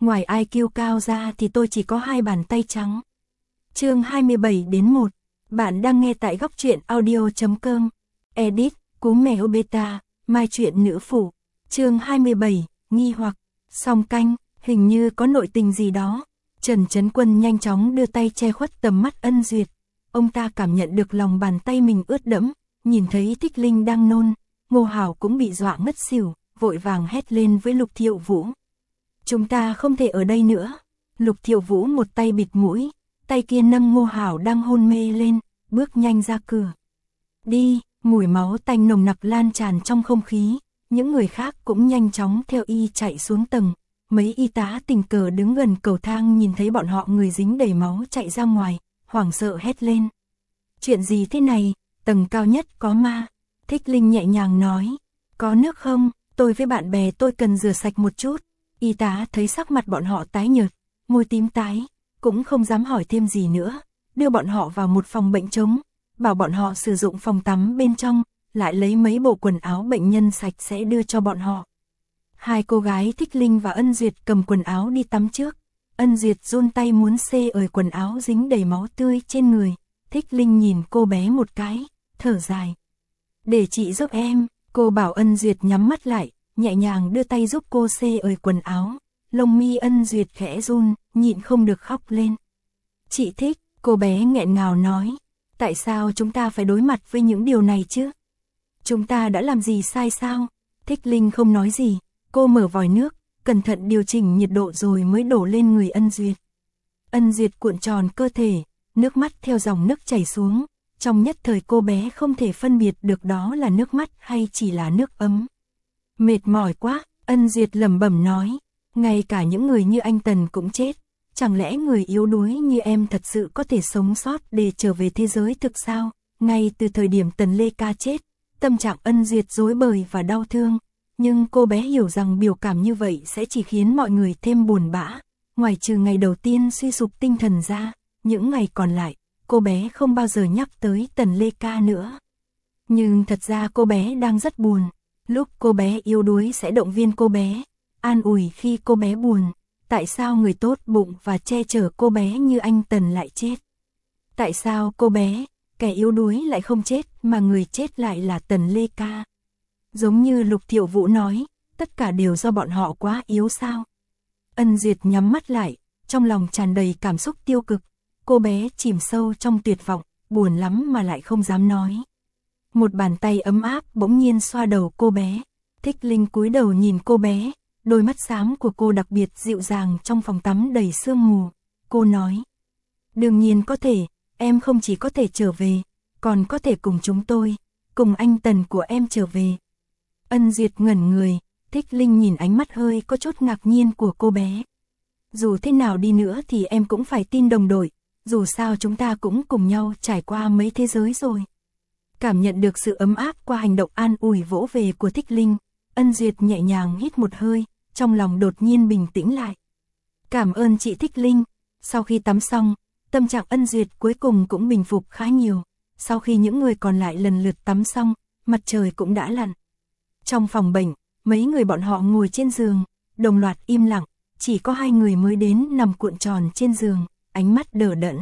ngoài IQ cao ra thì tôi chỉ có 2 bàn tay trắng. Chương 27-1. Bạn đang nghe tại góc truyện audio.com. Edit, cú mèo beta, mai truyện nữ phụ. Chương 27, nghi hoặc, song canh, hình như có nội tình gì đó. Trần Chấn Quân nhanh chóng đưa tay che khuất tầm mắt Ân Duyệt. Ông ta cảm nhận được lòng bàn tay mình ướt đẫm, nhìn thấy Thích Linh đang nôn, Ngô Hảo cũng bị dọa ngất xỉu, vội vàng hét lên với Lục Thiệu Vũ. Chúng ta không thể ở đây nữa. Lục Thiệu Vũ một tay bịt mũi, tay kia nâng Ngô Hảo đang hôn mê lên, bước nhanh ra cửa. Đi, mùi máu tanh nồng nặc lan tràn trong không khí, những người khác cũng nhanh chóng theo y chạy xuống tầng. Mấy y tá tình cờ đứng gần cầu thang nhìn thấy bọn họ người dính đầy máu chạy ra ngoài, hoảng sợ hét lên. Chuyện gì thế này, tầng cao nhất có ma. Thích Linh nhẹ nhàng nói, có nước không, tôi với bạn bè tôi cần rửa sạch một chút. Y tá thấy sắc mặt bọn họ tái nhợt, môi tím tái, cũng không dám hỏi thêm gì nữa, đưa bọn họ vào một phòng bệnh trống, bảo bọn họ sử dụng phòng tắm bên trong, lại lấy mấy bộ quần áo bệnh nhân sạch sẽ đưa cho bọn họ. Hai cô gái Thích Linh và Ân Duyệt cầm quần áo đi tắm trước. Ân Duyệt run tay muốn xê ời quần áo dính đầy máu tươi trên người. Thích Linh nhìn cô bé một cái, thở dài. Để chị giúp em, cô bảo Ân Duyệt nhắm mắt lại, nhẹ nhàng đưa tay giúp cô xê ời quần áo. Lông mi Ân Duyệt khẽ run, nhịn không được khóc lên. Chị thích, cô bé nghẹn ngào nói. Tại sao chúng ta phải đối mặt với những điều này chứ? Chúng ta đã làm gì sai sao? Thích Linh không nói gì. Cô mở vòi nước, cẩn thận điều chỉnh nhiệt độ rồi mới đổ lên người Ân Duyệt. Ân Duyệt cuộn tròn cơ thể, nước mắt theo dòng nước chảy xuống. Trong nhất thời cô bé không thể phân biệt được đó là nước mắt hay chỉ là nước ấm. Mệt mỏi quá, Ân Duyệt lẩm bẩm nói. Ngay cả những người như anh Tần cũng chết. Chẳng lẽ người yếu đuối như em thật sự có thể sống sót để trở về thế giới thực sao? Ngay từ thời điểm Tần Lê Ca chết, tâm trạng Ân Duyệt rối bời và đau thương. Nhưng cô bé hiểu rằng biểu cảm như vậy sẽ chỉ khiến mọi người thêm buồn bã. Ngoài trừ ngày đầu tiên suy sụp tinh thần ra, những ngày còn lại, cô bé không bao giờ nhắc tới Tần Lê Ca nữa. Nhưng thật ra cô bé đang rất buồn. Lúc cô bé yếu đuối sẽ động viên cô bé, an ủi khi cô bé buồn. Tại sao người tốt bụng và che chở cô bé như anh Tần lại chết? Tại sao cô bé, kẻ yếu đuối lại không chết mà người chết lại là Tần Lê Ca? Giống như Lục Thiệu Vũ nói, tất cả đều do bọn họ quá yếu sao? Ân Duyệt nhắm mắt lại, trong lòng tràn đầy cảm xúc tiêu cực. Cô bé chìm sâu trong tuyệt vọng, buồn lắm mà lại không dám nói. Một bàn tay ấm áp bỗng nhiên xoa đầu cô bé. Thích Linh cúi đầu nhìn cô bé, đôi mắt xám của cô đặc biệt dịu dàng trong phòng tắm đầy sương mù. Cô nói, đương nhiên có thể, em không chỉ có thể trở về, còn có thể cùng chúng tôi, cùng anh Tần của em trở về. Ân Duyệt ngẩn người, Thích Linh nhìn ánh mắt hơi có chút ngạc nhiên của cô bé. Dù thế nào đi nữa thì em cũng phải tin đồng đội, dù sao chúng ta cũng cùng nhau trải qua mấy thế giới rồi. Cảm nhận được sự ấm áp qua hành động an ủi vỗ về của Thích Linh, Ân Duyệt nhẹ nhàng hít một hơi, trong lòng đột nhiên bình tĩnh lại. Cảm ơn chị Thích Linh. Sau khi tắm xong, tâm trạng Ân Duyệt cuối cùng cũng bình phục khá nhiều. Sau khi những người còn lại lần lượt tắm xong, mặt trời cũng đã lặn. Trong phòng bệnh, mấy người bọn họ ngồi trên giường, đồng loạt im lặng, chỉ có 2 người mới đến nằm cuộn tròn trên giường, ánh mắt đờ đẫn.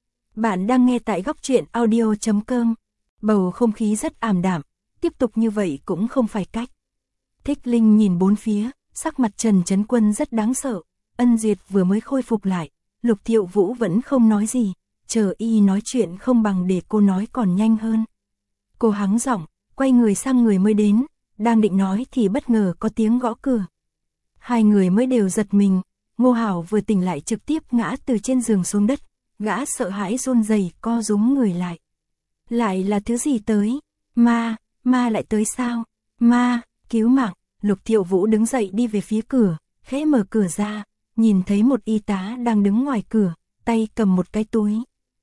Bạn đang nghe tại góc truyện audio.com. Bầu không khí rất ảm đạm, tiếp tục như vậy cũng không phải cách. Thích Linh nhìn bốn phía, sắc mặt Trần Chấn Quân rất đáng sợ. Ân Duyệt vừa mới khôi phục lại, Lục Thiệu Vũ vẫn không nói gì, chờ y nói chuyện không bằng để cô nói còn nhanh hơn. Cô hắng giọng, quay người sang người mới đến, đang định nói thì bất ngờ có tiếng gõ cửa. 2 người mới đều giật mình, Ngô Hảo vừa tỉnh lại trực tiếp ngã từ trên giường xuống đất, gã sợ hãi run rẩy co rúm người lại. Lại là thứ gì tới? Ma lại tới sao? Ma, cứu mạng. Lục Thiệu Vũ đứng dậy đi về phía cửa, khẽ mở cửa ra, nhìn thấy một y tá đang đứng ngoài cửa, tay cầm một cái túi.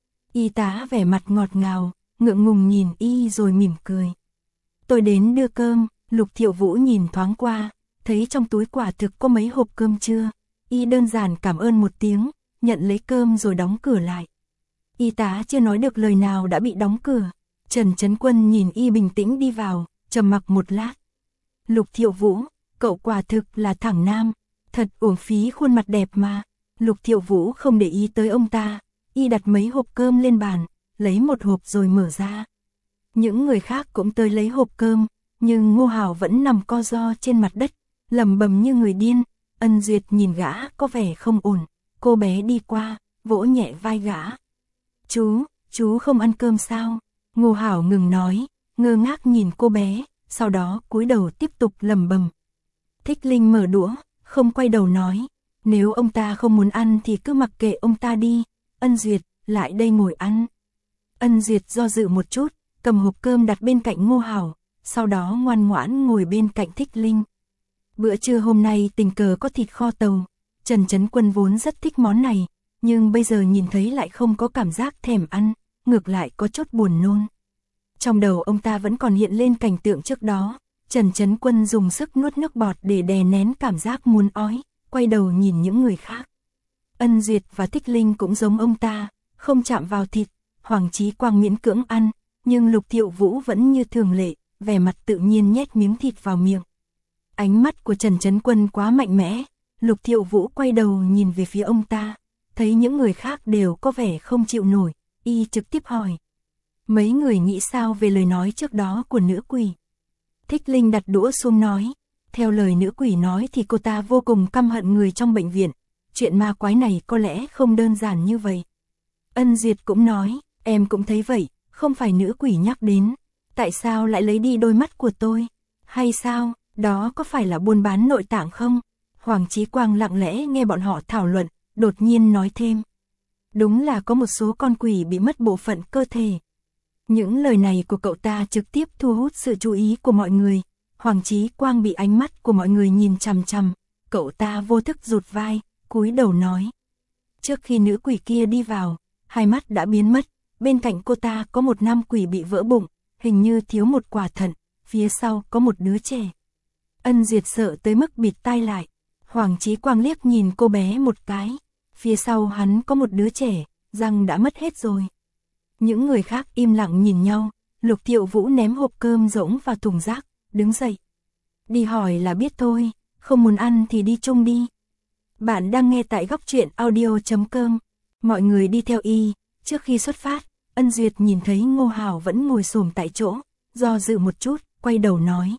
Y tá vẻ mặt ngọt ngào, ngượng ngùng nhìn y rồi mỉm cười. Tôi đến đưa cơm. Lục Thiệu Vũ nhìn thoáng qua, thấy trong túi quả thực có mấy hộp cơm trưa. Y đơn giản cảm ơn một tiếng, nhận lấy cơm rồi đóng cửa lại. Y tá chưa nói được lời nào đã bị đóng cửa. Trần Chấn Quân nhìn y bình tĩnh đi vào, trầm mặc một lát. Lục Thiệu Vũ, cậu quả thực là thẳng nam. Thật uổng phí khuôn mặt đẹp mà. Lục Thiệu Vũ không để ý tới ông ta, y đặt mấy hộp cơm lên bàn, lấy một hộp rồi mở ra. Những người khác cũng tới lấy hộp cơm, nhưng Ngô Hào vẫn nằm co ro trên mặt đất, lẩm bẩm như người điên. Ân Duyệt nhìn gã có vẻ không ổn, cô bé đi qua, vỗ nhẹ vai gã. Chú không ăn cơm sao? Ngô Hào ngừng nói, ngơ ngác nhìn cô bé, sau đó cúi đầu tiếp tục lẩm bẩm. Thích Linh mở đũa, không quay đầu nói, nếu ông ta không muốn ăn thì cứ mặc kệ ông ta đi. Ân Duyệt, lại đây ngồi ăn. Ân Duyệt do dự một chút, cầm hộp cơm đặt bên cạnh Ngô Hào, sau đó ngoan ngoãn ngồi bên cạnh Thích Linh. Bữa trưa hôm nay tình cờ có thịt kho tàu, Trần Chấn Quân vốn rất thích món này, nhưng bây giờ nhìn thấy lại không có cảm giác thèm ăn, ngược lại có chút buồn nôn. Trong đầu ông ta vẫn còn hiện lên cảnh tượng trước đó, Trần Chấn Quân dùng sức nuốt nước bọt để đè nén cảm giác muốn ói, quay đầu nhìn những người khác. Ân Duyệt và Thích Linh cũng giống ông ta, không chạm vào thịt, Hoàng Chí Quang miễn cưỡng ăn, nhưng Lục Thiệu Vũ vẫn như thường lệ, vẻ mặt tự nhiên nhét miếng thịt vào miệng. Ánh mắt của Trần Chấn Quân quá mạnh mẽ, Lục Thiệu Vũ quay đầu nhìn về phía ông ta, thấy những người khác đều có vẻ không chịu nổi, y trực tiếp hỏi. Mấy người nghĩ sao về lời nói trước đó của nữ quỷ? Thích Linh đặt đũa xuống nói, theo lời nữ quỷ nói thì cô ta vô cùng căm hận người trong bệnh viện, chuyện ma quái này có lẽ không đơn giản như vậy. Ân Duyệt cũng nói, em cũng thấy vậy, không phải nữ quỷ nhắc đến, tại sao lại lấy đi đôi mắt của tôi? Hay sao, đó có phải là buôn bán nội tạng không? Hoàng Chí Quang lặng lẽ nghe bọn họ thảo luận, đột nhiên nói thêm. Đúng là có một số con quỷ bị mất bộ phận cơ thể. Những lời này của cậu ta trực tiếp thu hút sự chú ý của mọi người. Hoàng Chí Quang bị ánh mắt của mọi người nhìn chằm chằm, cậu ta vô thức rụt vai, cúi đầu nói. Trước khi nữ quỷ kia đi vào, hai mắt đã biến mất, bên cạnh cô ta có một nam quỷ bị vỡ bụng, hình như thiếu một quả thận, phía sau có một đứa trẻ. Ân Duyệt sợ tới mức bịt tai lại, Hoàng Chí Quang liếc nhìn cô bé một cái, phía sau hắn có một đứa trẻ, răng đã mất hết rồi. Những người khác im lặng nhìn nhau, Lục Thiệu Vũ ném hộp cơm rỗng vào thùng rác, đứng dậy. Đi hỏi là biết thôi, không muốn ăn thì đi chung đi. Bạn đang nghe tại góc truyện audio.com, mọi người đi theo y. Trước khi xuất phát, Ân Duyệt nhìn thấy Ngô Hào vẫn ngồi xổm tại chỗ, do dự một chút, quay đầu nói.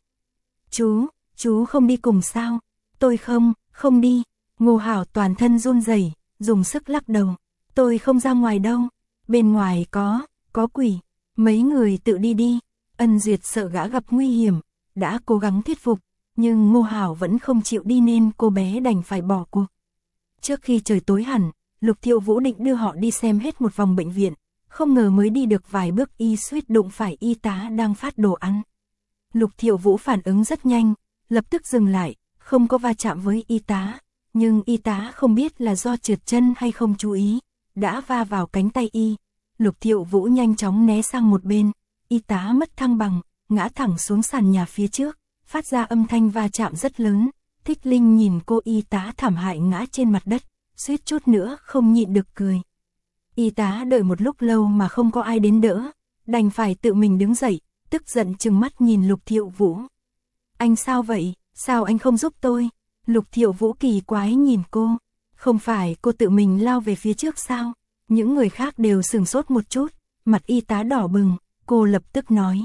Chú không đi cùng sao? Tôi không đi. Ngô Hào toàn thân run rẩy, dùng sức lắc đầu. Tôi không ra ngoài đâu, bên ngoài có quỷ, mấy người tự đi đi. Ân Duyệt sợ gã gặp nguy hiểm, đã cố gắng thuyết phục, nhưng Ngô Hào vẫn không chịu đi nên cô bé đành phải bỏ cuộc. Trước khi trời tối hẳn, Lục Thiệu Vũ định đưa họ đi xem hết một vòng bệnh viện, không ngờ mới đi được vài bước y suýt đụng phải y tá đang phát đồ ăn. Lục Thiệu Vũ phản ứng rất nhanh, lập tức dừng lại, không có va chạm với y tá, nhưng y tá không biết là do trượt chân hay không chú ý, đã va vào cánh tay y. Lục Thiệu Vũ nhanh chóng né sang một bên, y tá mất thăng bằng, ngã thẳng xuống sàn nhà phía trước, phát ra âm thanh va chạm rất lớn. Thích Linh nhìn cô y tá thảm hại ngã trên mặt đất, suýt chút nữa không nhịn được cười. Y tá đợi một lúc lâu mà không có ai đến đỡ, đành phải tự mình đứng dậy, tức giận trừng mắt nhìn Lục Thiệu Vũ. Anh sao vậy, sao anh không giúp tôi? Lục Thiệu Vũ kỳ quái nhìn cô, không phải cô tự mình lao về phía trước sao? Những người khác đều sửng sốt một chút, mặt y tá đỏ bừng, cô lập tức nói.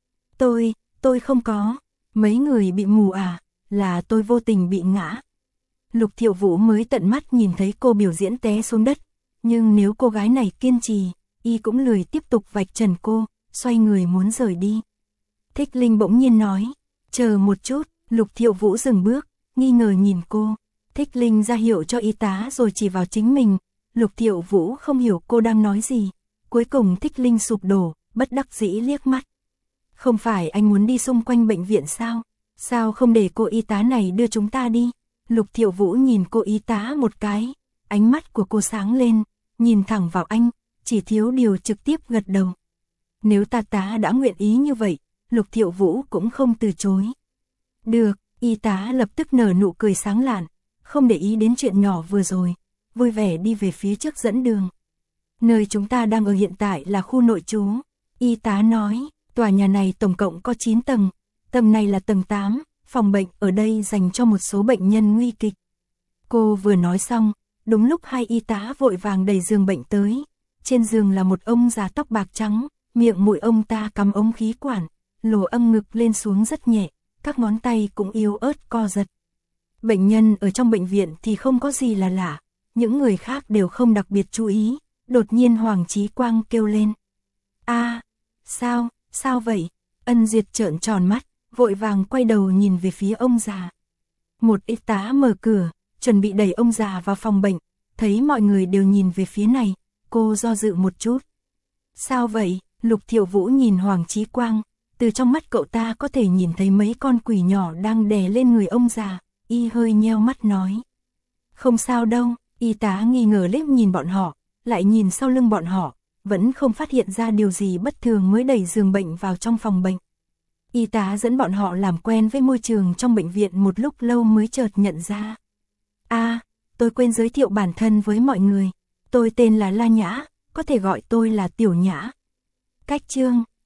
Tôi không có, mấy người bị mù à, là tôi vô tình bị ngã. Lục Thiệu Vũ mới tận mắt nhìn thấy cô biểu diễn té xuống đất, nhưng nếu cô gái này kiên trì, y cũng lười tiếp tục vạch trần cô, xoay người muốn rời đi. Thích Linh bỗng nhiên nói, chờ một chút. Lục Thiệu Vũ dừng bước, nghi ngờ nhìn cô. Thích Linh ra hiệu cho y tá rồi chỉ vào chính mình. Lục Thiệu Vũ không hiểu cô đang nói gì. Cuối cùng Thích Linh sụp đổ, bất đắc dĩ liếc mắt. Không phải anh muốn đi xung quanh bệnh viện sao? Sao không để cô y tá này đưa chúng ta đi? Lục Thiệu Vũ nhìn cô y tá một cái, ánh mắt của cô sáng lên, nhìn thẳng vào anh, chỉ thiếu điều trực tiếp gật đầu. Nếu tá đã nguyện ý như vậy, Lục Thiệu Vũ cũng không từ chối. Được, y tá lập tức nở nụ cười sáng lạn, không để ý đến chuyện nhỏ vừa rồi, vui vẻ đi về phía trước dẫn đường. Nơi chúng ta đang ở hiện tại là khu nội trú, y tá nói, tòa nhà này tổng cộng có 9 tầng, tầng này là tầng 8, phòng bệnh ở đây dành cho một số bệnh nhân nguy kịch. Cô vừa nói xong, đúng lúc hai y tá vội vàng đẩy giường bệnh tới. Trên giường là một ông già tóc bạc trắng, miệng mũi ông ta cắm ống khí quản, lỗ âm ngực lên xuống rất nhẹ, các ngón tay cũng yếu ớt co giật. Bệnh nhân ở trong bệnh viện thì không có gì là lạ, những người khác đều không đặc biệt chú ý, đột nhiên Hoàng Chí Quang kêu lên. Sao vậy? Ân Duyệt trợn tròn mắt, vội vàng quay đầu nhìn về phía ông già. Một y tá mở cửa, chuẩn bị đẩy ông già vào phòng bệnh, thấy mọi người đều nhìn về phía này, cô do dự một chút. Sao vậy? Lục Thiệu Vũ nhìn Hoàng Chí Quang, từ trong mắt cậu ta có thể nhìn thấy mấy con quỷ nhỏ đang đè lên người ông già, y hơi nheo mắt nói. Không sao đâu, y tá nghi ngờ liếc nhìn bọn họ, lại nhìn sau lưng bọn họ, vẫn không phát hiện ra điều gì bất thường mới đẩy giường bệnh vào trong phòng bệnh. Y tá dẫn bọn họ làm quen với môi trường trong bệnh viện một lúc lâu mới chợt nhận ra. Tôi quên giới thiệu bản thân với mọi người, tôi tên là La Nhã, có thể gọi tôi là Tiểu Nhã. Cách chương